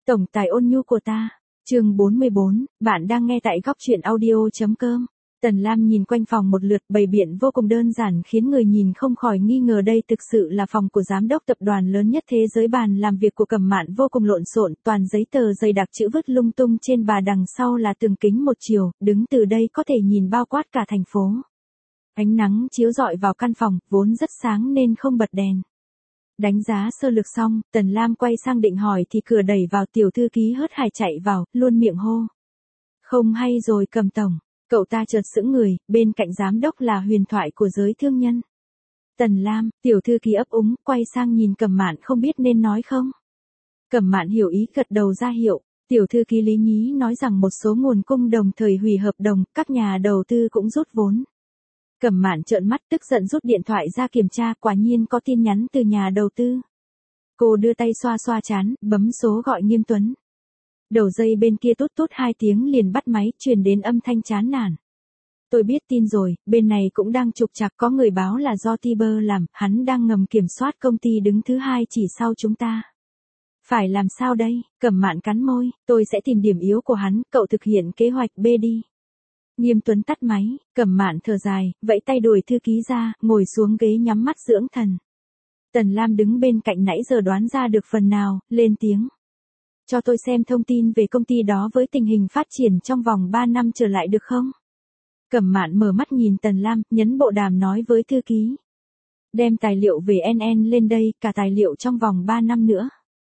Tổng tài ôn nhu của ta. Chương 44, bạn đang nghe tại góc truyện audio.com. Tần Lam nhìn quanh phòng một lượt, bày biện vô cùng đơn giản khiến người nhìn không khỏi nghi ngờ đây thực sự là phòng của giám đốc tập đoàn lớn nhất thế giới. Bàn làm việc của Cẩm Mạn vô cùng lộn xộn, toàn giấy tờ dày đặc chữ vứt lung tung trên bà, đằng sau là tường kính một chiều, đứng từ đây có thể nhìn bao quát cả thành phố. Ánh nắng chiếu rọi vào căn phòng, vốn rất sáng nên không bật đèn. Đánh giá sơ lược xong, Tần Lam quay sang định hỏi thì cửa đẩy vào, tiểu thư ký hớt hải chạy vào, luôn miệng hô. Không hay rồi Cẩm tổng. Cậu ta chợt sững người, bên cạnh giám đốc là huyền thoại của giới thương nhân. Tần Lam, tiểu thư ký ấp úng, quay sang nhìn Cẩm Mạn không biết nên nói không. Cẩm Mạn hiểu ý gật đầu ra hiệu, tiểu thư ký lý nhí nói rằng một số nguồn cung đồng thời hủy hợp đồng, các nhà đầu tư cũng rút vốn. Cẩm Mạn trợn mắt tức giận rút điện thoại ra kiểm tra, quả nhiên có tin nhắn từ nhà đầu tư. Cô đưa tay xoa xoa trán, bấm số gọi Nghiêm Tuấn. Đầu dây bên kia tút tút 2 tiếng liền bắt máy, truyền đến âm thanh chán nản. Tôi biết tin rồi, bên này cũng đang trục trặc, có người báo là do Tiber làm, hắn đang ngầm kiểm soát công ty đứng thứ 2 chỉ sau chúng ta. Phải làm sao đây? Cẩm Mạn cắn môi, tôi sẽ tìm điểm yếu của hắn, cậu thực hiện kế hoạch B đi. Nghiêm Tuấn tắt máy, Cẩm Mạn thở dài, vẫy tay đuổi thư ký ra, ngồi xuống ghế nhắm mắt dưỡng thần. Tần Lam đứng bên cạnh nãy giờ đoán ra được phần nào, lên tiếng. Cho tôi xem thông tin về công ty đó với tình hình phát triển trong vòng 3 năm trở lại được không? Cẩm Mạn mở mắt nhìn Tần Lam, nhấn bộ đàm nói với thư ký. Đem tài liệu về NN lên đây, cả tài liệu trong vòng 3 năm nữa.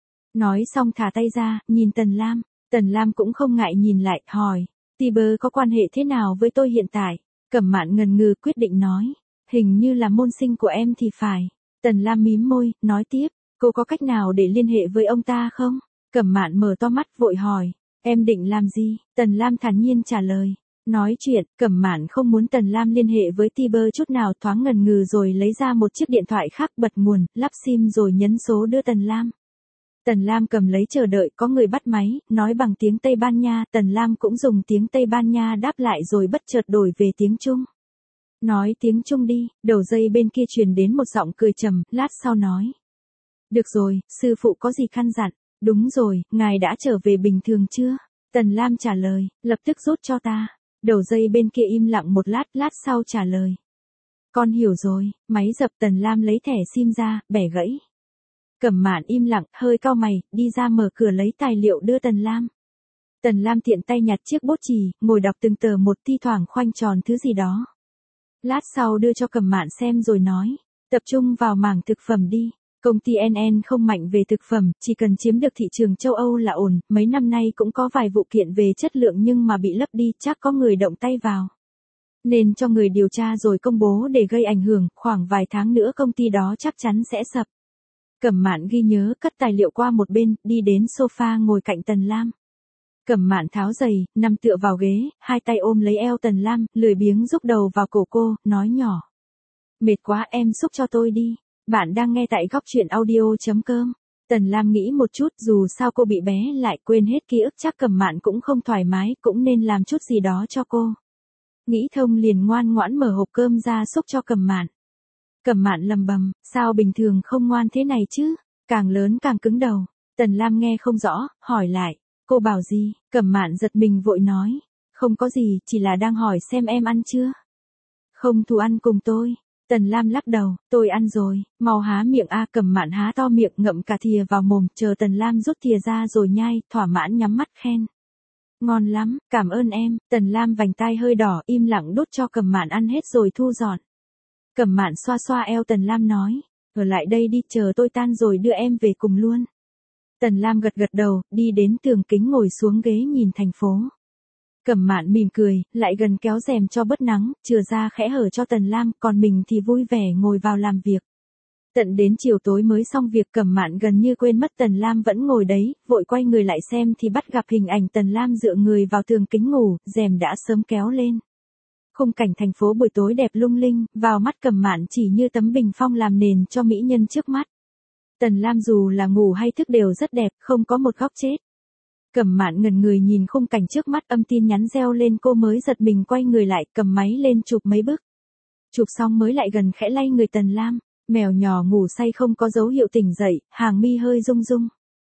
Nói xong thả tay ra, nhìn Tần Lam. Tần Lam cũng không ngại nhìn lại, hỏi. Tiber có quan hệ thế nào với tôi hiện tại? Cẩm Mạn ngần ngừ quyết định nói. Hình như là môn sinh của em thì phải. Tần Lam mím môi, nói tiếp. Cô có cách nào để liên hệ với ông ta không? Cẩm Mạn mở to mắt vội hỏi. Em định làm gì? Tần Lam thản nhiên trả lời. Nói chuyện, Cẩm Mạn không muốn Tần Lam liên hệ với Tiber chút nào, thoáng ngần ngừ rồi lấy ra một chiếc điện thoại khác, bật nguồn, lắp sim rồi nhấn số đưa Tần Lam. Tần Lam cầm lấy chờ đợi, có người bắt máy, nói bằng tiếng Tây Ban Nha, Tần Lam cũng dùng tiếng Tây Ban Nha đáp lại rồi bất chợt đổi về tiếng Trung. Nói tiếng Trung đi, đầu dây bên kia truyền đến một giọng cười trầm, lát sau nói. Được rồi, sư phụ có gì căn dặn? Đúng rồi, ngài đã trở về bình thường chưa? Tần Lam trả lời, lập tức rút cho ta. Đầu dây bên kia im lặng một lát, lát sau trả lời. Con hiểu rồi, máy dập. Tần Lam lấy thẻ sim ra, bẻ gãy. Cẩm Mạn im lặng, hơi cau mày, đi ra mở cửa lấy tài liệu đưa Tần Lam. Tần Lam tiện tay nhặt chiếc bút chì, ngồi đọc từng tờ một, thi thoảng khoanh tròn thứ gì đó. Lát sau đưa cho Cẩm Mạn xem rồi nói, tập trung vào mảng thực phẩm đi. Công ty NN không mạnh về thực phẩm, chỉ cần chiếm được thị trường châu Âu là ổn, mấy năm nay cũng có vài vụ kiện về chất lượng nhưng mà bị lấp đi, chắc có người động tay vào. Nên cho người điều tra rồi công bố để gây ảnh hưởng, khoảng vài tháng nữa công ty đó chắc chắn sẽ sập. Cẩm Mạn ghi nhớ, cất tài liệu qua một bên, đi đến sofa ngồi cạnh Tần Lam. Cẩm Mạn tháo giày, nằm tựa vào ghế, hai tay ôm lấy eo Tần Lam, lười biếng rúc đầu vào cổ cô, nói nhỏ. Mệt quá, em xúc cho tôi đi. Bạn đang nghe tại góc truyện audio.com. Tần Lam nghĩ một chút, dù sao cô bị bé lại quên hết ký ức, chắc Cẩm Mạn cũng không thoải mái, cũng nên làm chút gì đó cho cô. Nghĩ thông liền ngoan ngoãn mở hộp cơm ra xúc cho Cẩm Mạn. Cẩm Mạn lầm bầm, sao bình thường không ngoan thế này chứ, càng lớn càng cứng đầu. Tần Lam nghe không rõ, hỏi lại, cô bảo gì? Cẩm Mạn giật mình vội nói, không có gì, chỉ là đang hỏi xem em ăn chưa. Không thù ăn cùng tôi. Tần Lam lắc đầu, tôi ăn rồi, mau há miệng a. Cẩm Mạn há to miệng ngậm cả thìa vào mồm, chờ Tần Lam rút thìa ra rồi nhai, thỏa mãn nhắm mắt khen. Ngon lắm, cảm ơn em. Tần Lam vành tai hơi đỏ, im lặng đút cho Cẩm Mạn ăn hết rồi thu dọn. Cẩm Mạn xoa xoa eo Tần Lam nói, ở lại đây đi, chờ tôi tan rồi đưa em về cùng luôn. Tần Lam gật gật đầu, đi đến tường kính ngồi xuống ghế nhìn thành phố. Cẩm Mạn mỉm cười, lại gần kéo rèm cho bớt nắng, chừa ra khẽ hở cho Tần Lam, còn mình thì vui vẻ ngồi vào làm việc. Tận đến chiều tối mới xong việc, Cẩm Mạn gần như quên mất Tần Lam vẫn ngồi đấy, vội quay người lại xem thì bắt gặp hình ảnh Tần Lam dựa người vào tường kính ngủ, rèm đã sớm kéo lên. Khung cảnh thành phố buổi tối đẹp lung linh, vào mắt Cẩm Mạn chỉ như tấm bình phong làm nền cho mỹ nhân trước mắt. Tần Lam dù là ngủ hay thức đều rất đẹp, không có một góc chết. Cẩm Mạn ngẩn người nhìn khung cảnh trước mắt, âm tin nhắn reo lên, cô mới giật mình quay người lại, cầm máy lên chụp mấy bức. Chụp xong mới lại gần khẽ lay người Tần Lam, mèo nhỏ ngủ say không có dấu hiệu tỉnh dậy, hàng mi hơi rung rung.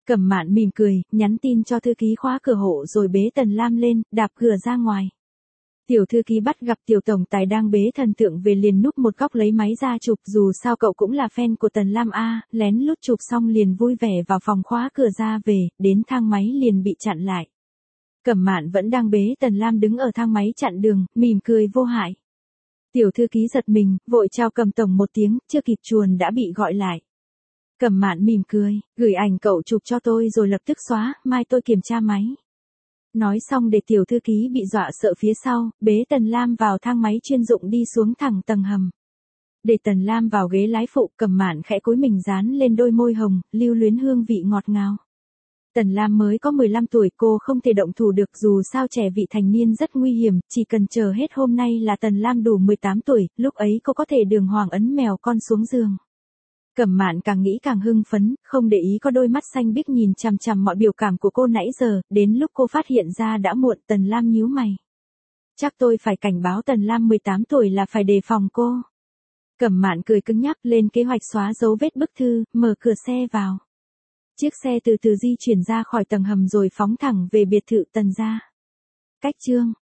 Cẩm Mạn mỉm cười, nhắn tin cho thư ký khóa cửa hộ rồi bế Tần Lam lên, đạp cửa ra ngoài. Tiểu thư ký bắt gặp tiểu tổng tài đang bế thần tượng về liền núp một góc lấy máy ra chụp, dù sao cậu cũng là fan của Tần Lam a, lén lút chụp xong liền vui vẻ vào phòng khóa cửa ra về, đến thang máy liền bị chặn lại. Cẩm Mạn vẫn đang bế Tần Lam đứng ở thang máy chặn đường, mỉm cười vô hại. Tiểu thư ký giật mình, vội chào Cẩm tổng một tiếng, chưa kịp chuồn đã bị gọi lại. Cẩm Mạn mỉm cười, gửi ảnh cậu chụp cho tôi rồi lập tức xóa, mai tôi kiểm tra máy. Nói xong để tiểu thư ký bị dọa sợ phía sau, bế Tần Lam vào thang máy chuyên dụng đi xuống thẳng tầng hầm. Để Tần Lam vào ghế lái phụ, Cẩm Mạn khẽ cúi mình dán lên đôi môi hồng, lưu luyến hương vị ngọt ngào. Tần Lam mới có 15 tuổi, cô không thể động thủ được, dù sao trẻ vị thành niên rất nguy hiểm, chỉ cần chờ hết hôm nay là Tần Lam đủ 18 tuổi, lúc ấy cô có thể đường hoàng ấn mèo con xuống giường. Cẩm Mạn càng nghĩ càng hưng phấn, không để ý có đôi mắt xanh biếc nhìn chằm chằm mọi biểu cảm của cô nãy giờ, đến lúc cô phát hiện ra đã muộn. Tần Lam nhíu mày. Chắc tôi phải cảnh báo Tần Lam 18 tuổi là phải đề phòng cô. Cẩm Mạn cười cứng nhắc, lên kế hoạch xóa dấu vết bức thư, mở cửa xe vào. Chiếc xe từ từ di chuyển ra khỏi tầng hầm rồi phóng thẳng về biệt thự Tần gia. Cách chương